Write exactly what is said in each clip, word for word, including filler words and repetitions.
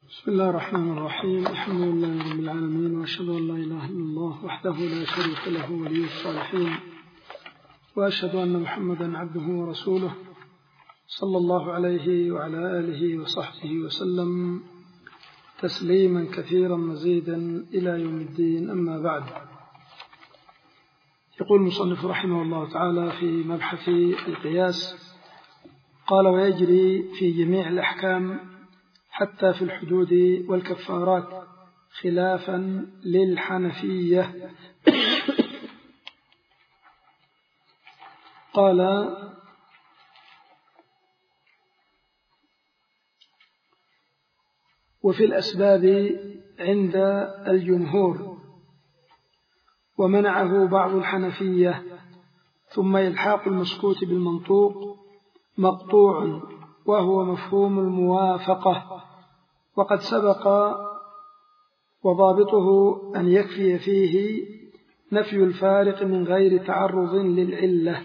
بسم الله الرحمن الرحيم. الحمد لله رب العالمين، وأشهد أن لا إله إلا الله وحده لا شريك له ولي الصالحين، وأشهد أن محمدا عبده ورسوله صلى الله عليه وعلى آله وصحبه وسلم تسليما كثيرا مزيدا إلى يوم الدين. أما بعد، يقول المصنف رحمه الله تعالى في مبحث القياس: قال: ويجري في جميع الأحكام حتى في الحدود والكفارات خلافا للحنفية. قال: وفي الأسباب عند الجمهور، ومنعه بعض الحنفية، ثم إلحاق المسكوت بالمنطوق مقطوع، وهو مفهوم الموافقة، وقد سبق وضابطه أن يكفي فيه نفي الفارق من غير تعرض للعلة.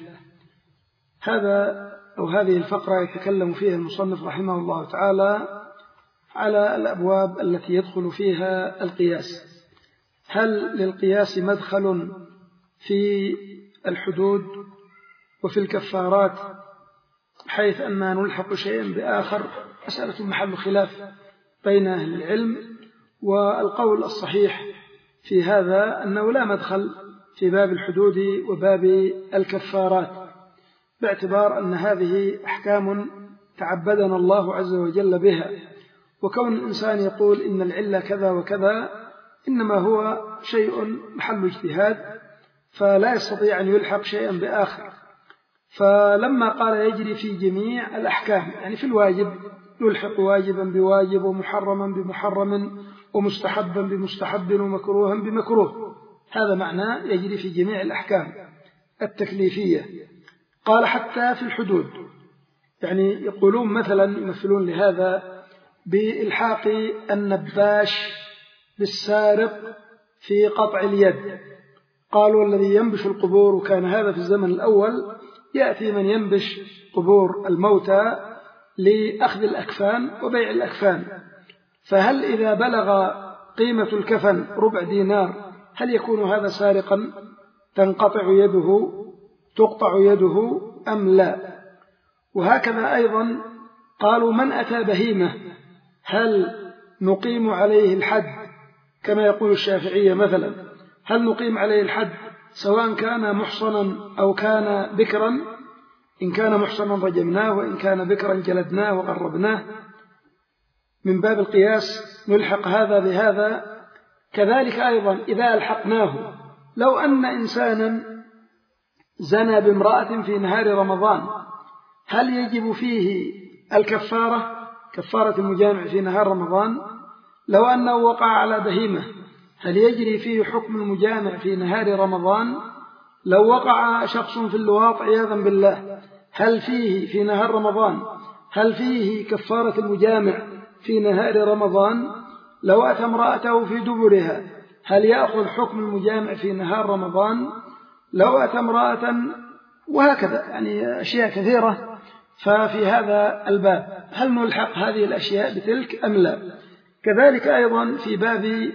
هذا أو هذه الفقرة يتكلم فيها المصنف رحمه الله تعالى على الأبواب التي يدخل فيها القياس. هل للقياس مدخل في الحدود وفي الكفارات حيث أننا نلحق شيئا بآخر؟ مسألة محل خلاف بين أهل العلم، والقول الصحيح في هذا أنه لا مدخل في باب الحدود وباب الكفارات، باعتبار أن هذه أحكام تعبدنا الله عز وجل بها، وكون الإنسان يقول إن العلة كذا وكذا إنما هو شيء محل اجتهاد، فلا يستطيع أن يلحق شيئا بآخر. فلما قال يجري في جميع الأحكام، يعني في الواجب يلحق واجبا بواجب، ومحرما بمحرم، ومستحبا بمستحب، ومكروها بمكروه. هذا معنى يجري في جميع الأحكام التكليفية. قال حتى في الحدود، يعني يقولون مثلا، يمثلون لهذا بإلحاق النباش بالسارق في قطع اليد. قالوا الذي ينبش القبور، وكان هذا في الزمن الأول، يأتي من ينبش قبور الموتى لأخذ الأكفان وبيع الأكفان، فهل إذا بلغ قيمة الكفن ربع دينار هل يكون هذا سارقا؟ تنقطع يده، تقطع يده أم لا؟ وهكذا أيضا قالوا من أتى بهيمة هل نقيم عليه الحد كما يقول الشافعية مثلا؟ هل نقيم عليه الحد سواء كان محصنا أو كان بكرا؟ إن كان محصنا رجمناه، وإن كان بكرا جلدناه وغربناه. من باب القياس نلحق هذا بهذا. كذلك أيضا إذا ألحقناه، لو أن إنسانا زنى بامرأة في نهار رمضان هل يجب فيه الكفارة، كفارة المجامع في نهار رمضان؟ لو أنه وقع على بهيمة هل يجري فيه حكم المجامع في نهار رمضان؟ لو وقع شخص في اللواط عياذا بالله هل فيه في نهار رمضان هل فيه كفارة المجامع في نهار رمضان؟ لو أتى امرأته في دبرها هل يأخذ حكم المجامع في نهار رمضان؟ لو أتى امرأة، وهكذا، يعني أشياء كثيرة. ففي هذا الباب هل نلحق هذه الأشياء بتلك أم لا؟ كذلك أيضا في باب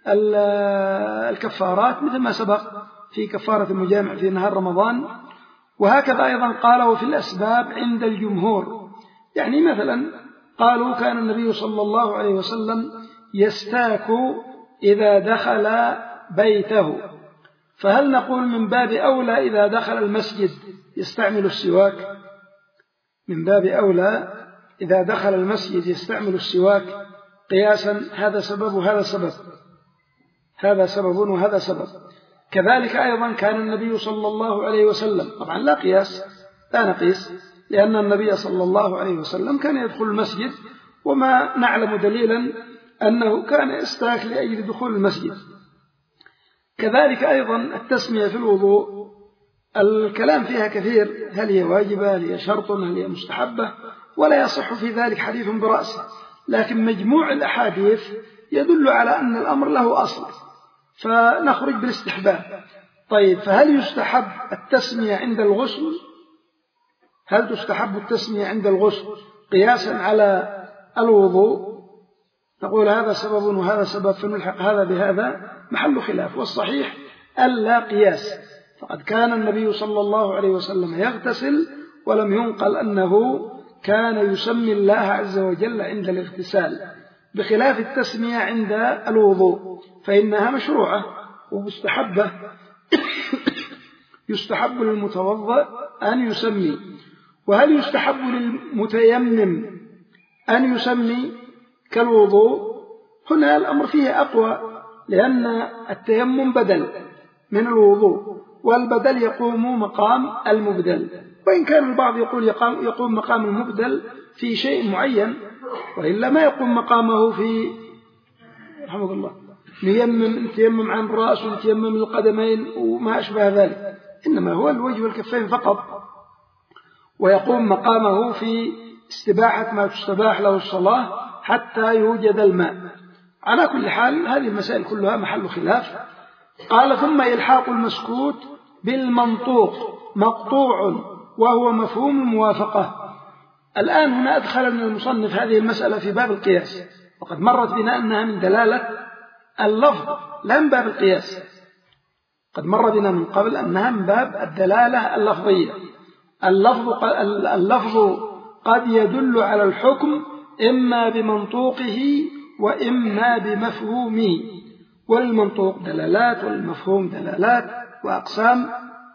الكفارات مثل ما سبق في كفارة المجامع في نهار رمضان. وهكذا أيضا قالوا في الأسباب عند الجمهور، يعني مثلا قالوا كان النبي صلى الله عليه وسلم يستاك إذا دخل بيته، فهل نقول من باب أولى إذا دخل المسجد يستعمل السواك؟ من باب أولى إذا دخل المسجد يستعمل السواك قياسا، هذا سبب وهذا سبب، هذا سبب وهذا سبب. كذلك أيضا كان النبي صلى الله عليه وسلم، طبعا لا قياس، لا نقيس، لأن النبي صلى الله عليه وسلم كان يدخل المسجد وما نعلم دليلا أنه كان يستاك لأجل دخول المسجد. كذلك أيضا التسمية في الوضوء الكلام فيها كثير، هل هي واجبة، هل هي شرط، هل هي مستحبة، ولا يصح في ذلك حديث برأسه، لكن مجموع الأحاديث يدل على أن الأمر له أصل، فنخرج بالاستحباب. طيب، فهل يستحب التسمية عند الغسل؟ هل تستحب التسمية عند الغسل قياسا على الوضوء؟ نقول هذا سبب وهذا سبب فنلحق هذا بهذا، محل خلاف. والصحيح ألا قياس، فقد كان النبي صلى الله عليه وسلم يغتسل ولم ينقل أنه كان يسمي الله عز وجل عند الاغتسال، بخلاف التسمية عند الوضوء فإنها مشروعة ومستحبة. يستحب للمتوضئ أن يسمي. وهل يستحب للمتيمم أن يسمي كالوضوء؟ هنا الأمر فيه أقوى، لأن التيمم بدل من الوضوء، والبدل يقوم مقام المبدل، وإن كان البعض يقول يقوم مقام المبدل في شيء معين، وإلا ما يقوم مقامه في رحمه الله نيمم تيمم عن الرأس ونتيمم القدمين وما أشبه ذلك، إنما هو الوجه والكفين فقط، ويقوم مقامه في استباحة ما تستباح له الصلاة حتى يوجد الماء. على كل حال هذه المسائل كلها محل خلاف. قال ثم إلحاق المسكوت بالمنطوق مقطوع وهو مفهوم الموافقة. الآن هنا أدخل من المصنف هذه المسألة في باب القياس، وقد مرت بنا أنها من دلالة اللفظ لا من باب القياس، قد مر بنا من قبل أنها من باب الدلالة اللفظية. اللفظ, اللفظ قد يدل على الحكم إما بمنطوقه وإما بمفهومه، والمنطوق دلالات والمفهوم دلالات وأقسام،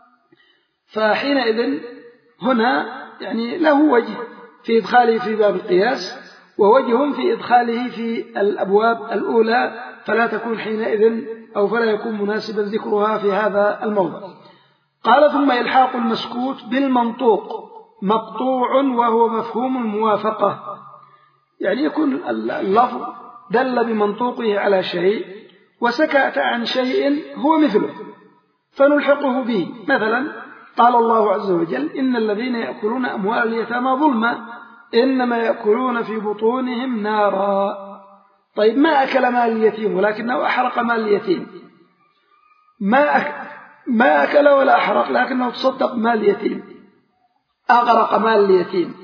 فحينئذ هنا يعني له وجه في إدخاله في باب القياس ووجه في إدخاله في الأبواب الأولى، فلا تكون حينئذ أو فلا يكون مناسبا ذكرها في هذا الموضع. قال ثم إلحاق المسكوت بالمنطوق مقطوع وهو مفهوم الموافقة، يعني يكون اللفظ دل بمنطوقه على شيء وسكت عن شيء هو مثله فنلحقه به. مثلا قال الله عز وجل إن الذين يأكلون أموال اليتامى ظلما إنما يأكلون في بطونهم نارا. طيب ما أكل مال اليتيم ولكنه أحرق مال اليتيم، ما أكل, ما أكل ولا أحرق لكنه تصدق مال اليتيم، أغرق مال اليتيم،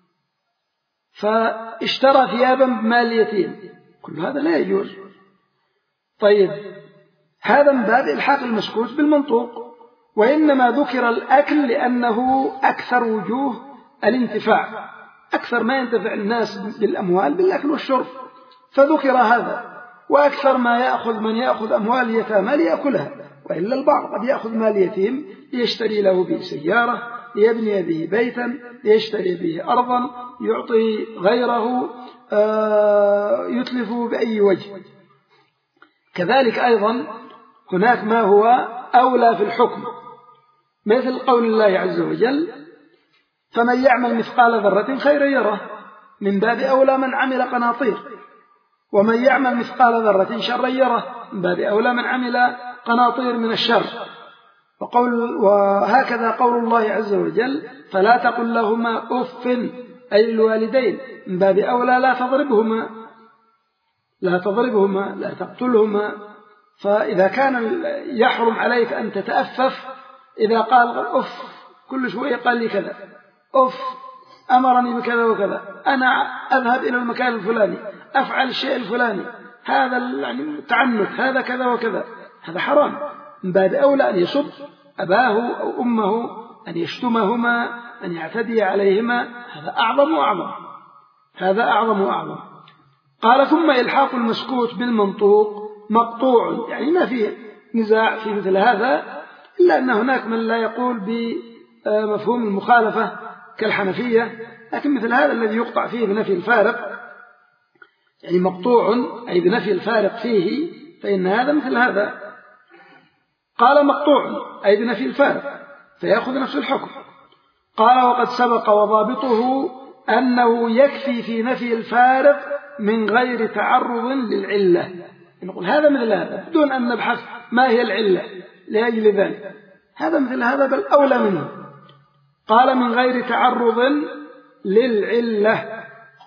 فاشترى ثيابا بمال اليتيم، كل هذا لا يجوز. طيب هذا من باب إلحاق المسكوت بالمنطوق، وإنما ذكر الأكل لأنه أكثر وجوه الانتفاع، أكثر ما ينتفع الناس بالأموال بالأكل والشرب، فذكر هذا. وأكثر ما يأخذ من يأخذ أموال اليتامى ليأكلها، وإلا البعض قد يأخذ مال اليتيم ليشتري له به سيارة، ليبني به بيتا، ليشتري به أرضا، يعطي غيره، يتلفه بأي وجه. كذلك أيضا هناك ما هو أولى في الحكم، مثل قول الله عز وجل فمن يعمل مثقال ذرة خيرا يره، من باب أولى من عمل قناطير، ومن يعمل مثقال ذرة شرا يره، من باب أولى من عمل قناطير من الشر. وقول وهكذا قول الله عز وجل فلا تقل لهما أف أي الوالدين، من باب أولى لا تضربهما لا تضربهما لا تقتلهما. فإذا كان يحرم عليك أن تتأفف إذا قال أف كل شوية قال لي كذا، أف أمرني بكذا وكذا، أنا أذهب إلى المكان الفلاني أفعل الشيء الفلاني، هذا يعني تعنت، هذا كذا وكذا، هذا حرام. من باب أولى أن يسب أباه أو أمه، أن يشتمهما، أن يعتدي عليهما، هذا أعظم وأعظم، هذا أعظم وأعظم. قال ثم إلحاق المسكوت بالمنطوق مقطوع، يعني ما فيه نزاع في مثل هذا، إلا أن هناك من لا يقول بمفهوم المخالفة كالحنفية، لكن مثل هذا الذي يقطع فيه بنفي الفارق، يعني مقطوع أي بنفي الفارق فيه، فإن هذا مثل هذا. قال مقطوع أي بنفي الفارق فيأخذ نفس الحكم. قال وقد سبق وضابطه أنه يكفي في نفي الفارق من غير تعرض للعلة، نقول هذا مثل هذا بدون أن نبحث ما هي العلة لأجل ذلك، هذا مثل هذا بل أولى منه. قال من غير تعرض للعلة.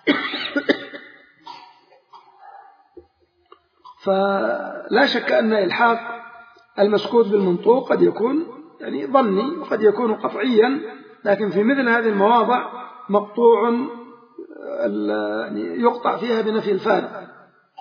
فلا شك أن إلحاق المسكوت بالمنطوق قد يكون يعني ظني وقد يكون قطعيا، لكن في مثل هذه المواضع مقطوع يعني يقطع فيها بنفي الفارق.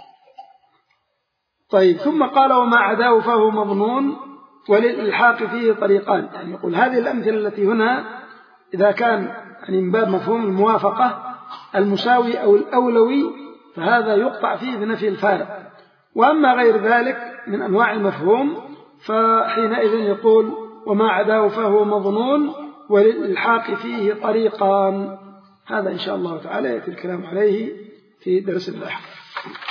طيب ثم قال وما عداه فهو مظنون وللإلحاق فيه طريقان. يعني يقول هذه الأمثلة التي هنا إذا كان يعني من باب مفهوم الموافقة المساوي أو الأولوي فهذا يقطع فيه بنفي الفارق، وأما غير ذلك من أنواع المفهوم فحينئذ يقول وما عداه فهو مظنون وللإلحاق فيه طريقان. هذا إن شاء الله تعالى يأتي الكلام عليه في درس اللاحق.